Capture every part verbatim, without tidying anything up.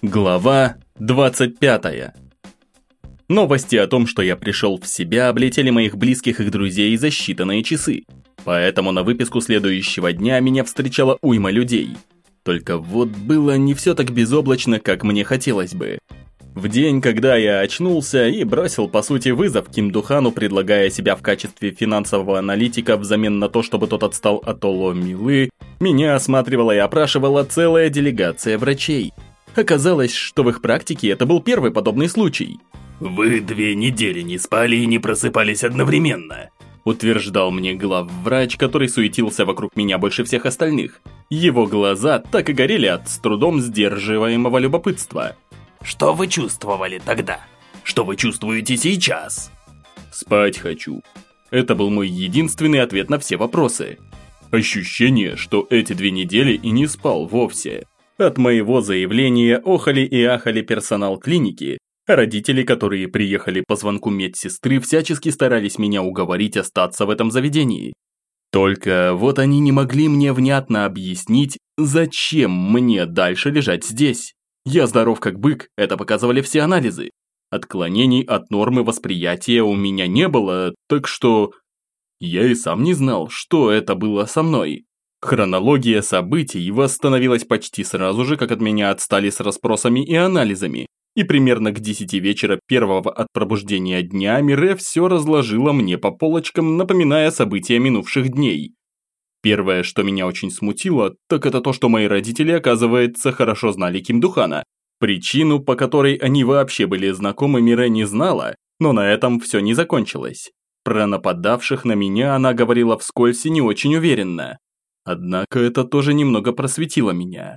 Глава двадцать пятая. Новости о том, что я пришел в себя, облетели моих близких и друзей за считанные часы. Поэтому на выписку следующего дня меня встречала уйма людей. Только вот было не все так безоблачно, как мне хотелось бы. В день, когда я очнулся и бросил по сути вызов Ким Духану, предлагая себя в качестве финансового аналитика взамен на то, чтобы тот отстал от Оло Милы, меня осматривала и опрашивала целая делегация врачей. Оказалось, что в их практике это был первый подобный случай. «Вы две недели не спали и не просыпались одновременно», утверждал мне главврач, который суетился вокруг меня больше всех остальных. Его глаза так и горели от с трудом сдерживаемого любопытства. «Что вы чувствовали тогда? Что вы чувствуете сейчас?» «Спать хочу». Это был мой единственный ответ на все вопросы. Ощущение, что эти две недели и не спал вовсе. От моего заявления охали и ахали персонал клиники, а родители, которые приехали по звонку медсестры, всячески старались меня уговорить остаться в этом заведении. Только вот они не могли мне внятно объяснить, зачем мне дальше лежать здесь. Я здоров как бык, это показывали все анализы. Отклонений от нормы восприятия у меня не было, так что я и сам не знал, что это было со мной. Хронология событий восстановилась почти сразу же, как от меня отстали с расспросами и анализами, и примерно к десяти вечера первого от пробуждения дня Мире все разложила мне по полочкам, напоминая события минувших дней. Первое, что меня очень смутило, так это то, что мои родители, оказывается, хорошо знали Ким Духана. Причину, по которой они вообще были знакомы, Мире не знала, но на этом все не закончилось. Про нападавших на меня она говорила вскользь и не очень уверенно. Однако это тоже немного просветило меня.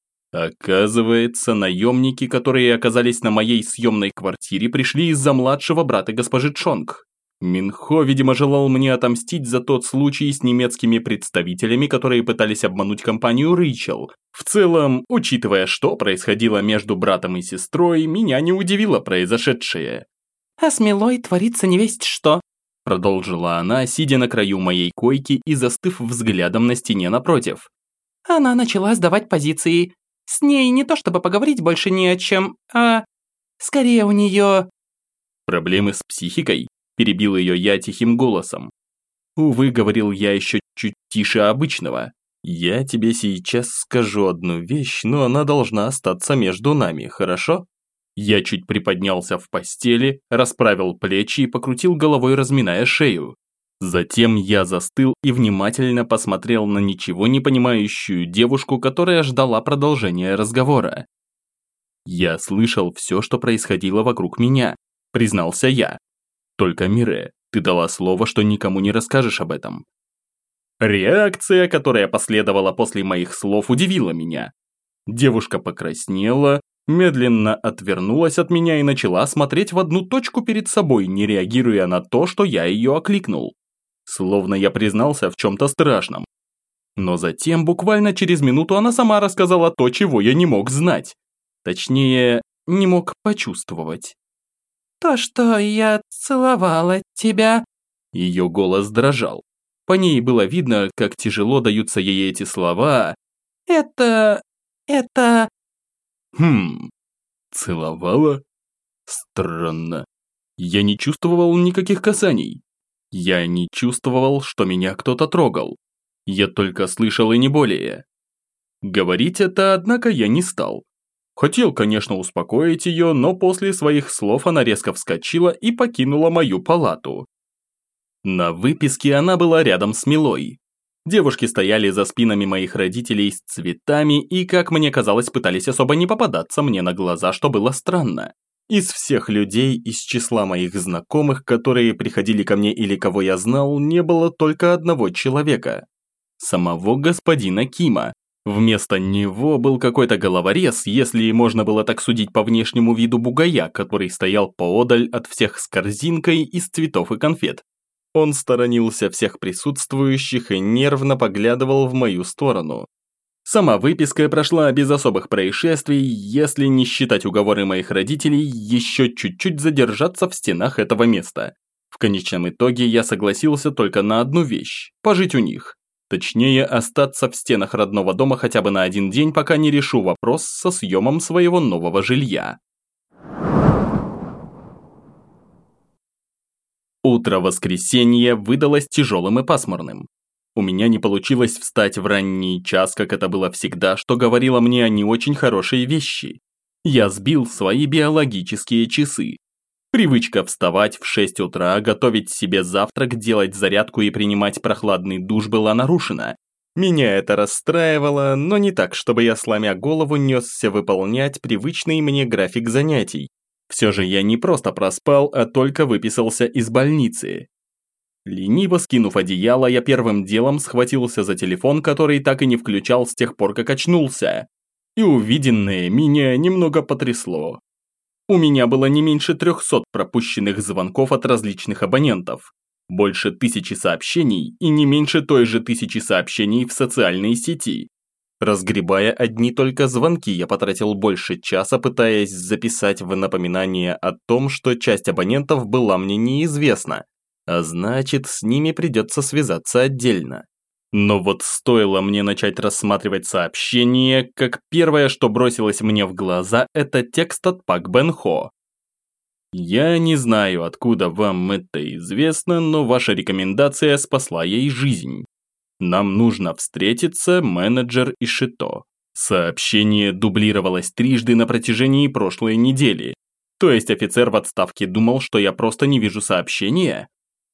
Оказывается, наемники, которые оказались на моей съемной квартире, пришли из-за младшего брата госпожи Чонг. Минхо, видимо, желал мне отомстить за тот случай с немецкими представителями, которые пытались обмануть компанию Рэйчел. В целом, учитывая, что происходило между братом и сестрой, меня не удивило произошедшее. «А с Милой творится невесть что», продолжила она, сидя на краю моей койки и застыв взглядом на стене напротив. «Она начала сдавать позиции. С ней не то чтобы поговорить больше не о чем, а скорее у нее...» «Проблемы с психикой?» – перебил ее я тихим голосом. Увы, говорил я еще чуть тише обычного. «Я тебе сейчас скажу одну вещь, но она должна остаться между нами, хорошо?» Я чуть приподнялся в постели, расправил плечи и покрутил головой, разминая шею. Затем я застыл и внимательно посмотрел на ничего не понимающую девушку, которая ждала продолжения разговора. «Я слышал все, что происходило вокруг меня», – признался я. «Только, Мире, ты дала слово, что никому не расскажешь об этом». Реакция, которая последовала после моих слов, удивила меня. Девушка покраснела, медленно отвернулась от меня и начала смотреть в одну точку перед собой, не реагируя на то, что я ее окликнул. Словно я признался в чем-то страшном. Но затем, буквально через минуту, она сама рассказала то, чего я не мог знать. Точнее, не мог почувствовать. «То, что я целовала тебя...» Ее голос дрожал. По ней было видно, как тяжело даются ей эти слова. «Это... это...» Хм, целовала? Странно. Я не чувствовал никаких касаний. Я не чувствовал, что меня кто-то трогал. Я только слышал и не более. Говорить это, однако, я не стал. Хотел, конечно, успокоить ее, но после своих слов она резко вскочила и покинула мою палату. На выписке она была рядом с Милой. Девушки стояли за спинами моих родителей с цветами и, как мне казалось, пытались особо не попадаться мне на глаза, что было странно. Из всех людей из числа моих знакомых, которые приходили ко мне или кого я знал, не было только одного человека. Самого господина Кима. Вместо него был какой-то головорез, если можно было так судить по внешнему виду бугая, который стоял поодаль от всех с корзинкой из цветов и конфет. Он сторонился всех присутствующих и нервно поглядывал в мою сторону. Сама выписка прошла без особых происшествий, если не считать уговоры моих родителей еще чуть-чуть задержаться в стенах этого места. В конечном итоге я согласился только на одну вещь – пожить у них. Точнее, остаться в стенах родного дома хотя бы на один день, пока не решу вопрос со съемом своего нового жилья. Утро воскресенья выдалось тяжелым и пасмурным. У меня не получилось встать в ранний час, как это было всегда, что говорило мне о не очень хорошей вещи. Я сбил свои биологические часы. Привычка вставать в шесть утра, готовить себе завтрак, делать зарядку и принимать прохладный душ была нарушена. Меня это расстраивало, но не так, чтобы я, сломя голову, несся выполнять привычный мне график занятий. Все же я не просто проспал, а только выписался из больницы. Лениво скинув одеяло, я первым делом схватился за телефон, который так и не включал с тех пор, как очнулся. И увиденное меня немного потрясло. У меня было не меньше трехсот пропущенных звонков от различных абонентов, больше тысячи сообщений и не меньше той же тысячи сообщений в социальной сети. Разгребая одни только звонки, я потратил больше часа, пытаясь записать в напоминание о том, что часть абонентов была мне неизвестна, а значит, с ними придется связаться отдельно. Но вот стоило мне начать рассматривать сообщение, как первое, что бросилось мне в глаза, это текст от Пак Бен Хо. «Я не знаю, откуда вам это известно, но ваша рекомендация спасла ей жизнь. Нам нужно встретиться, менеджер Ишито». Сообщение дублировалось трижды на протяжении прошлой недели. То есть офицер в отставке думал, что я просто не вижу сообщения?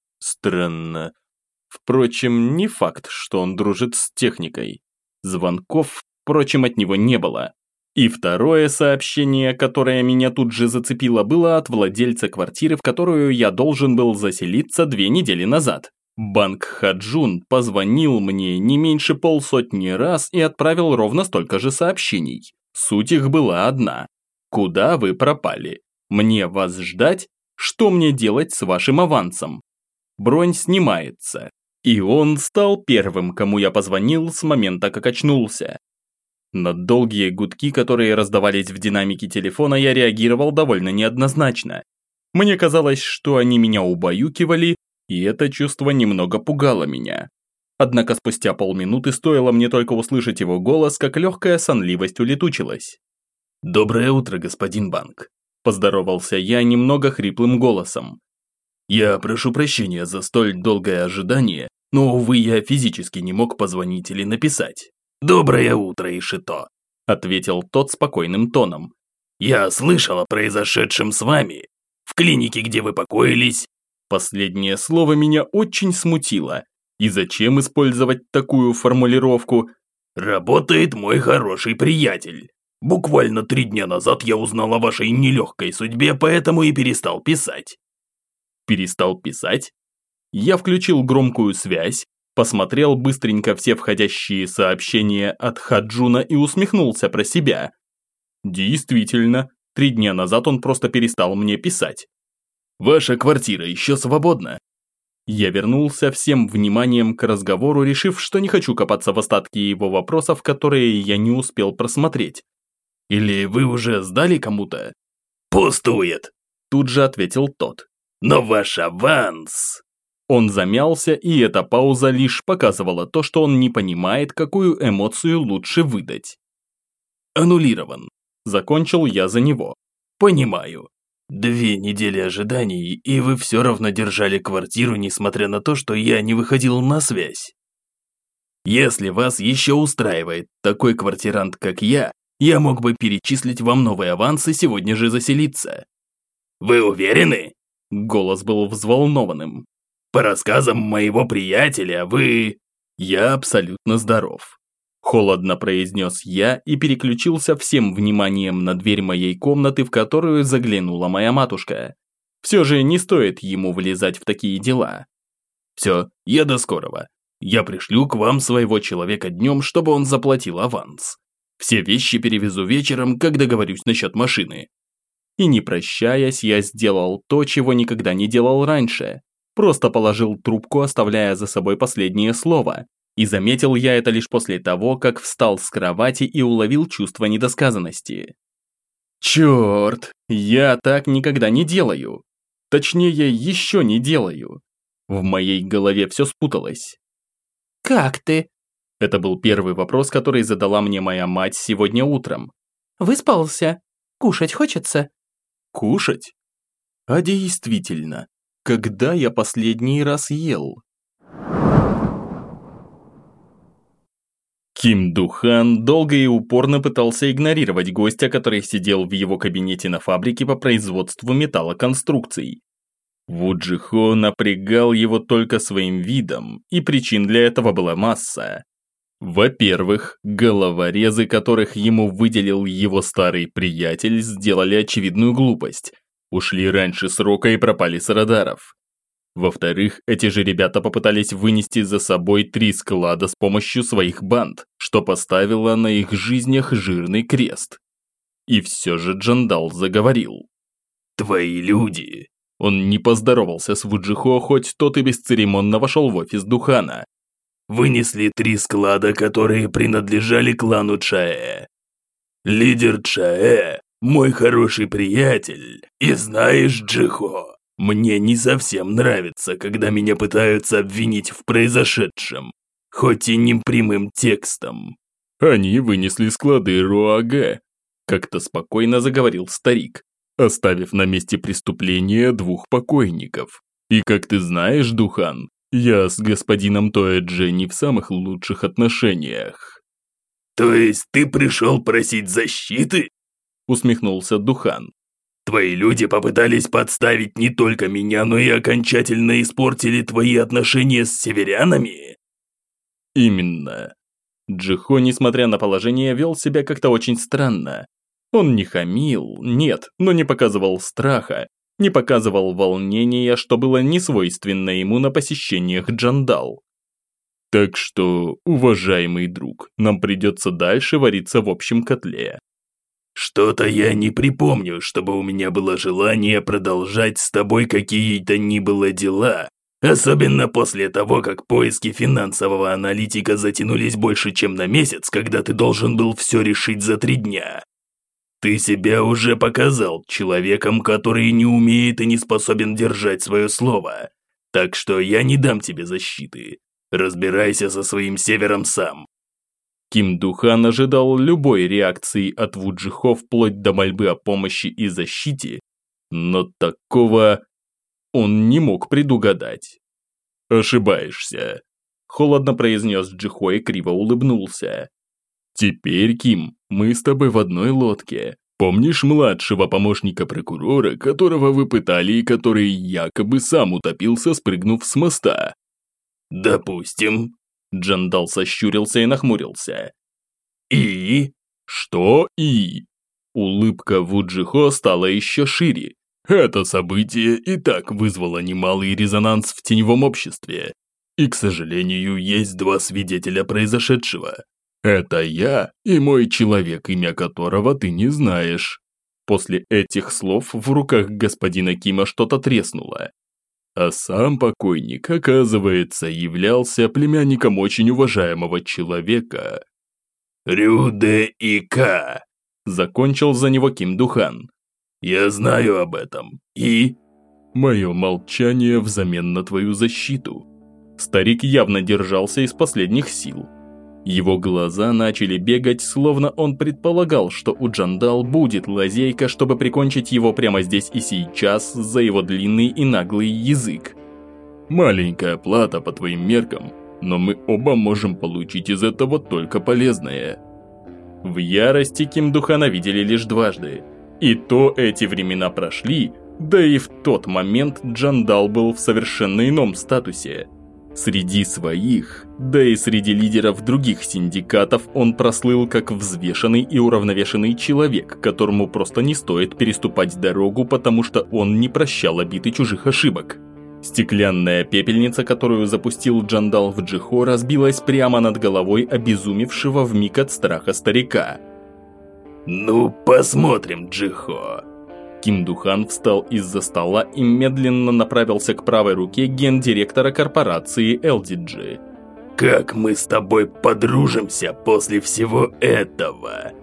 Странно. Впрочем, не факт, что он дружит с техникой. Звонков, впрочем, от него не было. И второе сообщение, которое меня тут же зацепило, было от владельца квартиры, в которую я должен был заселиться две недели назад. Банк Хаджун позвонил мне не меньше полсотни раз и отправил ровно столько же сообщений. Суть их была одна. Куда вы пропали? Мне вас ждать? Что мне делать с вашим авансом? Бронь снимается. И он стал первым, кому я позвонил с момента, как очнулся. На долгие гудки, которые раздавались в динамике телефона, я реагировал довольно неоднозначно. Мне казалось, что они меня убаюкивали, и это чувство немного пугало меня. Однако спустя полминуты стоило мне только услышать его голос, как легкая сонливость улетучилась. «Доброе утро, господин Банк», – поздоровался я немного хриплым голосом. «Я прошу прощения за столь долгое ожидание, но, увы, я физически не мог позвонить или написать». «Доброе утро, Ишито», – ответил тот спокойным тоном. «Я слышал о произошедшем с вами. В клинике, где вы покоились». Последнее слово меня очень смутило. И зачем использовать такую формулировку? «Работает мой хороший приятель. Буквально три дня назад я узнал о вашей нелегкой судьбе, поэтому и перестал писать». Перестал писать? Я включил громкую связь, посмотрел быстренько все входящие сообщения от Хаджуна и усмехнулся про себя. Действительно, три дня назад он просто перестал мне писать. «Ваша квартира еще свободна?» Я вернулся всем вниманием к разговору, решив, что не хочу копаться в остатки его вопросов, которые я не успел просмотреть. «Или вы уже сдали кому-то?» «Пустует», тут же ответил тот. «Но ваш аванс...» Он замялся, и эта пауза лишь показывала то, что он не понимает, какую эмоцию лучше выдать. «Аннулирован», закончил я за него. «Понимаю. Две недели ожиданий, и вы все равно держали квартиру, несмотря на то, что я не выходил на связь. Если вас еще устраивает такой квартирант, как я, я мог бы перечислить вам новые авансы и сегодня же заселиться». «Вы уверены?» Голос был взволнованным. «По рассказам моего приятеля, вы...» «Я абсолютно здоров», – холодно произнес я и переключился всем вниманием на дверь моей комнаты, в которую заглянула моя матушка. Все же не стоит ему влезать в такие дела. «Все, я до скорого. Я пришлю к вам своего человека днем, чтобы он заплатил аванс. Все вещи перевезу вечером, как договорюсь насчет машины». И не прощаясь, я сделал то, чего никогда не делал раньше. Просто положил трубку, оставляя за собой последнее слово. И заметил я это лишь после того, как встал с кровати и уловил чувство недосказанности. Черт, я так никогда не делаю. Точнее, еще не делаю. В моей голове все спуталось. как ты?» Это был первый вопрос, который задала мне моя мать сегодня утром. «Выспался? Кушать хочется?» Кушать? А действительно, когда я последний раз ел? Ким Духан долго и упорно пытался игнорировать гостя, который сидел в его кабинете на фабрике по производству металлоконструкций. Ву Джихо напрягал его только своим видом, и причин для этого была масса. Во-первых, головорезы, которых ему выделил его старый приятель, сделали очевидную глупость. Ушли раньше срока и пропали с радаров. Во-вторых, эти же ребята попытались вынести за собой три склада с помощью своих банд, что поставило на их жизнях жирный крест. И все же Джандал заговорил. «Твои люди!» Он не поздоровался с Ву Джихо, хоть тот и бесцеремонно вошел в офис Духана. «Вынесли три склада, которые принадлежали клану Чаэ. Лидер Чаэ – мой хороший приятель, и знаешь, Джихо, мне не совсем нравится, когда меня пытаются обвинить в произошедшем, хоть и не прямым текстом». «Они вынесли склады Руагэ», – как-то спокойно заговорил старик, оставив на месте преступления двух покойников. «И как ты знаешь, Духан, я с господином Тоэджи не в самых лучших отношениях». «То есть ты пришел просить защиты?» – усмехнулся Духан. «Твои люди попытались подставить не только меня, но и окончательно испортили твои отношения с северянами?» «Именно». Джихо, несмотря на положение, вел себя как-то очень странно. Он не хамил, нет, но не показывал страха, не показывал волнения, что было несвойственно ему на посещениях Джандал. Так что, уважаемый друг, нам придется дальше вариться в общем котле. «Что-то я не припомню, чтобы у меня было желание продолжать с тобой какие-то ни было дела, особенно после того, как поиски финансового аналитика затянулись больше, чем на месяц, когда ты должен был все решить за три дня. Ты себя уже показал человеком, который не умеет и не способен держать свое слово, так что я не дам тебе защиты. Разбирайся со своим севером сам». Ким Духан ожидал любой реакции от Ву Джихо вплоть до мольбы о помощи и защите, но такого он не мог предугадать. «Ошибаешься», – холодно произнес Джихо и криво улыбнулся. «Теперь, Ким, мы с тобой в одной лодке. Помнишь младшего помощника прокурора, которого вы пытали и который якобы сам утопился, спрыгнув с моста?» «Допустим». Джандал сощурился и нахмурился. «И?» «Что «и»?» Улыбка Ву Джихо стала еще шире. «Это событие и так вызвало немалый резонанс в теневом обществе. И, к сожалению, есть два свидетеля произошедшего. Это я и мой человек, имя которого ты не знаешь». После этих слов в руках господина Кима что-то треснуло. А сам покойник, оказывается, являлся племянником очень уважаемого человека. «Рюде Ика», – закончил за него Ким Духан. «Я знаю об этом. И?» «Мое молчание взамен на твою защиту». Старик явно держался из последних сил. Его глаза начали бегать, словно он предполагал, что у Джандал будет лазейка, чтобы прикончить его прямо здесь и сейчас за его длинный и наглый язык. «Маленькая плата по твоим меркам, но мы оба можем получить из этого только полезное». В ярости Ким Духана видели лишь дважды. И то эти времена прошли, да и в тот момент Джандал был в совершенно ином статусе. Среди своих, да и среди лидеров других синдикатов он прослыл как взвешенный и уравновешенный человек, которому просто не стоит переступать дорогу, потому что он не прощал обид и чужих ошибок. Стеклянная пепельница, которую запустил Джандал в Джихо, разбилась прямо над головой обезумевшего вмиг от страха старика. «Ну, посмотрим, Джихо». Ким Духан встал из-за стола и медленно направился к правой руке гендиректора корпорации эл ди джи. «Как мы с тобой подружимся после всего этого?»